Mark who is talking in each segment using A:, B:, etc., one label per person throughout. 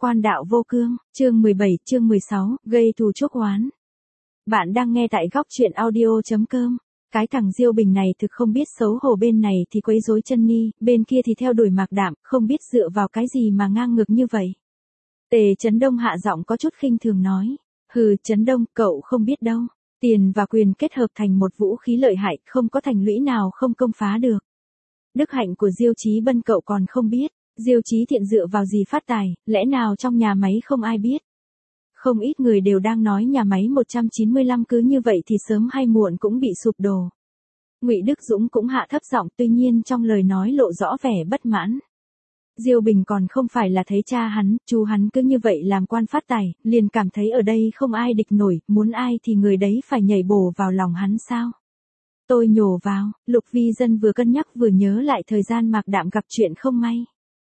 A: Quan đạo vô cương, chương 17, chương 16, gây thù chuốc oán. Bạn đang nghe tại góc truyện audio.com. Cái thằng Diêu Bình này thực không biết xấu hổ, bên này thì quấy rối Chân Ni, bên kia thì theo đuổi Mạc Đạm, không biết dựa vào cái gì mà ngang ngược như vậy. Tề Chấn Đông hạ giọng có chút khinh thường nói. Hừ, Chấn Đông, cậu không biết đâu. Tiền và quyền kết hợp thành một vũ khí lợi hại, không có thành lũy nào không công phá được. Đức hạnh của Diêu Chí Bân cậu còn không biết. Diêu Chí Thiện dựa vào gì phát tài, lẽ nào trong nhà máy không ai biết. Không ít người đều đang nói nhà máy 195 cứ như vậy thì sớm hay muộn cũng bị sụp đổ. Ngụy Đức Dũng cũng hạ thấp giọng, tuy nhiên trong lời nói lộ rõ vẻ bất mãn. Diêu Bình còn không phải là thấy cha hắn, chú hắn cứ như vậy làm quan phát tài, liền cảm thấy ở đây không ai địch nổi, muốn ai thì người đấy phải nhảy bổ vào lòng hắn sao. Tôi nhổ vào, Lục Vi Dân vừa cân nhắc vừa nhớ lại thời gian Mạc Đạm gặp chuyện không may.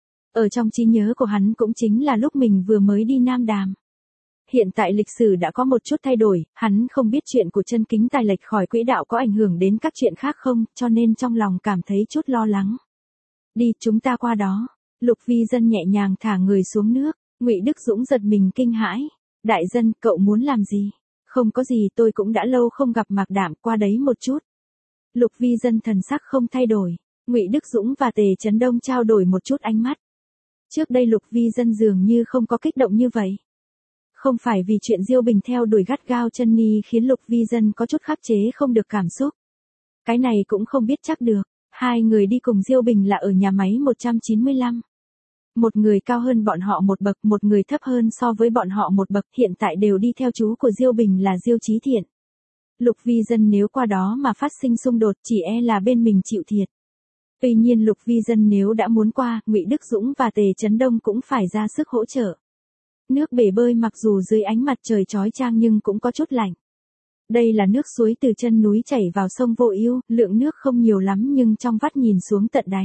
A: Ở trong trí nhớ của hắn cũng chính là lúc mình vừa mới đi Nam Đàm. Hiện tại lịch sử đã có một chút thay đổi, hắn không biết chuyện của Chân Kính Tài lệch khỏi quỹ đạo có ảnh hưởng đến các chuyện khác không, cho nên trong lòng cảm thấy chút lo lắng. Đi, chúng ta qua đó. Lục Vi Dân nhẹ nhàng thả người xuống nước, Ngụy Đức Dũng giật mình kinh hãi. Đại dân, cậu muốn làm gì? Không có gì, tôi cũng đã lâu không gặp Mạc Đạm, qua đấy một chút. Lục Vi Dân thần sắc không thay đổi, Ngụy Đức Dũng và Tề Chấn Đông trao đổi một chút ánh mắt. Trước đây Lục Vi Dân dường như không có kích động như vậy. Không phải vì chuyện Diêu Bình theo đuổi gắt gao Chân Ni khiến Lục Vi Dân có chút khắc chế không được cảm xúc. Cái này cũng không biết chắc được, hai người đi cùng Diêu Bình là ở nhà máy 195. Một người cao hơn bọn họ một bậc, một người thấp hơn so với bọn họ một bậc, hiện tại đều đi theo chú của Diêu Bình là Diêu Chí Thiện. Lục Vi Dân nếu qua đó mà phát sinh xung đột chỉ e là bên mình chịu thiệt. Tuy nhiên Lục Vi Dân nếu đã muốn qua, Ngụy Đức Dũng và Tề Chấn Đông cũng phải ra sức hỗ trợ. Nước bể bơi mặc dù dưới ánh mặt trời chói chang nhưng cũng có chút lạnh. Đây là nước suối từ chân núi chảy vào sông Vô Ưu, lượng nước không nhiều lắm nhưng trong vắt nhìn xuống tận đáy.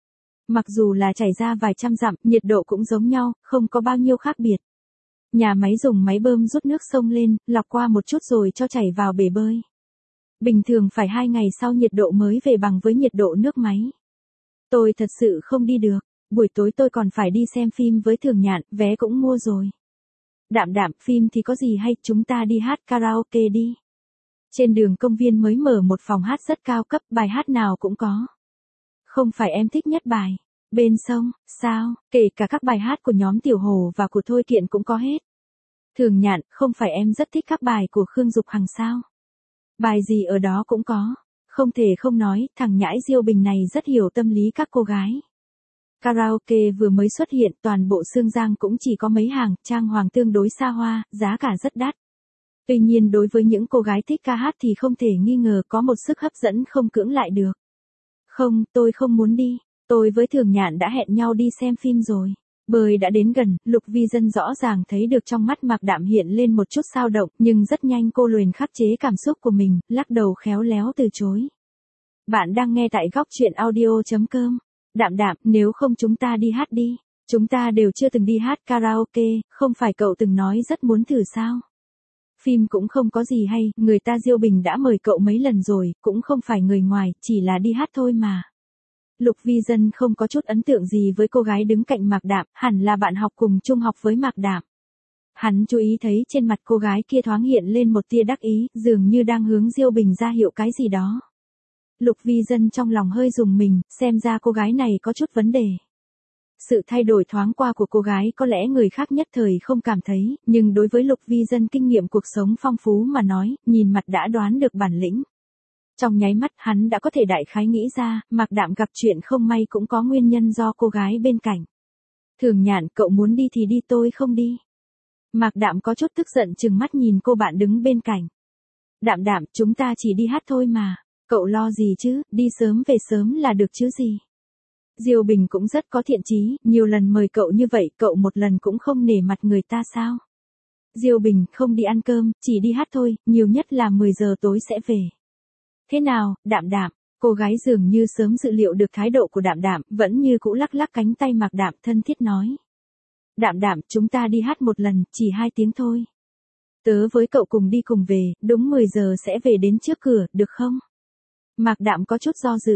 A: Mặc dù là chảy ra vài trăm dặm, nhiệt độ cũng giống nhau, không có bao nhiêu khác biệt. Nhà máy dùng máy bơm rút nước sông lên, lọc qua một chút rồi cho chảy vào bể bơi. Bình thường phải 2 ngày sau nhiệt độ mới về bằng với nhiệt độ nước máy. Tôi thật sự không đi được, buổi tối tôi còn phải đi xem phim với Thường Nhạn, vé cũng mua rồi. Đạm Đạm, phim thì có gì hay, chúng ta đi hát karaoke đi. Trên đường công viên mới mở một phòng hát rất cao cấp, bài hát nào cũng có. Không phải em thích nhất bài Bên sông, sao, kể cả các bài hát của nhóm Tiểu Hồ và của Thôi Kiện cũng có hết. Thường Nhạn, không phải em rất thích các bài của Khương Dục Hằng sao? Bài gì ở đó cũng có. Không thể không nói, thằng nhãi Diêu Bình này rất hiểu tâm lý các cô gái. Karaoke vừa mới xuất hiện, toàn bộ Xương Giang cũng chỉ có mấy hàng, trang hoàng tương đối xa hoa, giá cả rất đắt. Tuy nhiên đối với những cô gái thích ca hát thì không thể nghi ngờ có một sức hấp dẫn không cưỡng lại được. Không, tôi không muốn đi. Tôi với Thường Nhạn đã hẹn nhau đi xem phim rồi. Bơi đã đến gần, Lục Vi Dân rõ ràng thấy được trong mắt Mạc Đạm hiện lên một chút dao động, nhưng rất nhanh cô liền khắc chế cảm xúc của mình, lắc đầu khéo léo từ chối. Bạn đang nghe tại góc truyện audio.com. Đạm Đạm, nếu không chúng ta đi hát đi. Chúng ta đều chưa từng đi hát karaoke, không phải cậu từng nói rất muốn thử sao? Phim cũng không có gì hay, người ta Diêu Bình đã mời cậu mấy lần rồi, cũng không phải người ngoài, chỉ là đi hát thôi mà. Lục Vi Dân không có chút ấn tượng gì với cô gái đứng cạnh Mạc Đạm, hẳn là bạn học cùng trung học với Mạc Đạm. Hắn chú ý thấy trên mặt cô gái kia thoáng hiện lên một tia đắc ý, dường như đang hướng Diêu Bình ra hiệu cái gì đó. Lục Vi Dân trong lòng hơi rùng mình, xem ra cô gái này có chút vấn đề. Sự thay đổi thoáng qua của cô gái có lẽ người khác nhất thời không cảm thấy, nhưng đối với Lục Vi Dân kinh nghiệm cuộc sống phong phú mà nói, nhìn mặt đã đoán được bản lĩnh. Trong nháy mắt hắn đã có thể đại khái nghĩ ra, Mạc Đạm gặp chuyện không may cũng có nguyên nhân do cô gái bên cạnh. Thường Nhạn, cậu muốn đi thì đi, tôi không đi. Mạc Đạm có chút tức giận trừng mắt nhìn cô bạn đứng bên cạnh. Đạm Đạm, chúng ta chỉ đi hát thôi mà, cậu lo gì chứ, đi sớm về sớm là được chứ gì. Diêu Bình cũng rất có thiện chí, nhiều lần mời cậu như vậy, cậu một lần cũng không nể mặt người ta sao. Diêu Bình, không đi ăn cơm, chỉ đi hát thôi, nhiều nhất là 10 giờ tối sẽ về. Thế nào, Đạm Đạm, cô gái dường như sớm dự liệu được thái độ của Đạm Đạm, vẫn như cũ lắc lắc cánh tay Mạc Đạm thân thiết nói. Đạm Đạm, chúng ta đi hát một lần, chỉ 2 tiếng thôi. Tớ với cậu cùng đi cùng về, đúng 10 giờ sẽ về đến trước cửa, được không? Mạc Đạm có chút do dự.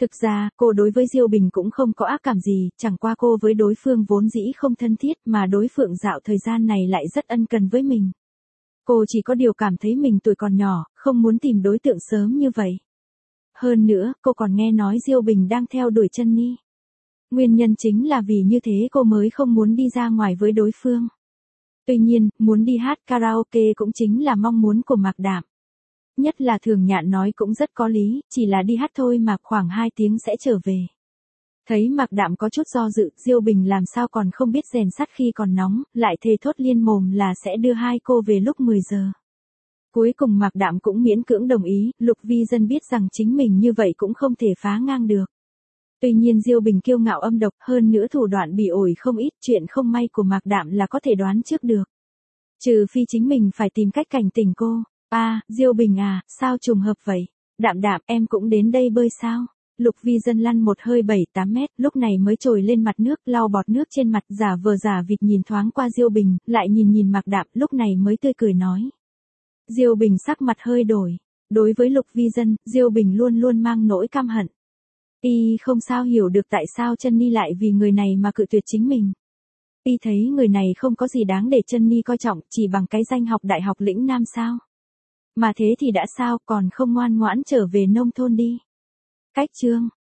A: Thực ra, cô đối với Diêu Bình cũng không có ác cảm gì, chẳng qua cô với đối phương vốn dĩ không thân thiết mà đối phương dạo thời gian này lại rất ân cần với mình. Cô chỉ có điều cảm thấy mình tuổi còn nhỏ, không muốn tìm đối tượng sớm như vậy. Hơn nữa, cô còn nghe nói Diêu Bình đang theo đuổi Trân. Nguyên nhân chính là vì như thế cô mới không muốn đi ra ngoài với đối phương. Tuy nhiên, muốn đi hát karaoke cũng chính là mong muốn của Mạc Đạm. Nhất là Thường Nhạn nói cũng rất có lý, chỉ là đi hát thôi mà khoảng 2 tiếng sẽ trở về. Thấy Mạc Đạm có chút do dự, Diêu Bình làm sao còn không biết rèn sắt khi còn nóng, lại thề thốt liên mồm là sẽ đưa hai cô về lúc 10 giờ. Cuối cùng Mạc Đạm cũng miễn cưỡng đồng ý, Lục Vi Dân biết rằng chính mình như vậy cũng không thể phá ngang được. Tuy nhiên Diêu Bình kiêu ngạo âm độc, hơn nữa thủ đoạn bỉ ổi không ít, chuyện không may của Mạc Đạm là có thể đoán trước được. Trừ phi chính mình phải tìm cách cảnh tỉnh cô. Diêu Bình à, sao trùng hợp vậy? Đạm Đạm, em cũng đến đây bơi sao? Lục Vi Dân lăn một hơi 7-8 mét, lúc này mới trồi lên mặt nước, lau bọt nước trên mặt, giả vờ giả vịt nhìn thoáng qua Diêu Bình, lại nhìn Mạc Đạm, lúc này mới tươi cười nói. Diêu Bình sắc mặt hơi đổi. Đối với Lục Vi Dân, Diêu Bình luôn luôn mang nỗi căm hận. Y không sao hiểu được tại sao Trân lại vì người này mà cự tuyệt chính mình. Y thấy người này không có gì đáng để Trân coi trọng, chỉ bằng cái danh học đại học lĩnh Nam sao. Mà thế thì đã sao, còn không ngoan ngoãn trở về nông thôn đi. Cách chương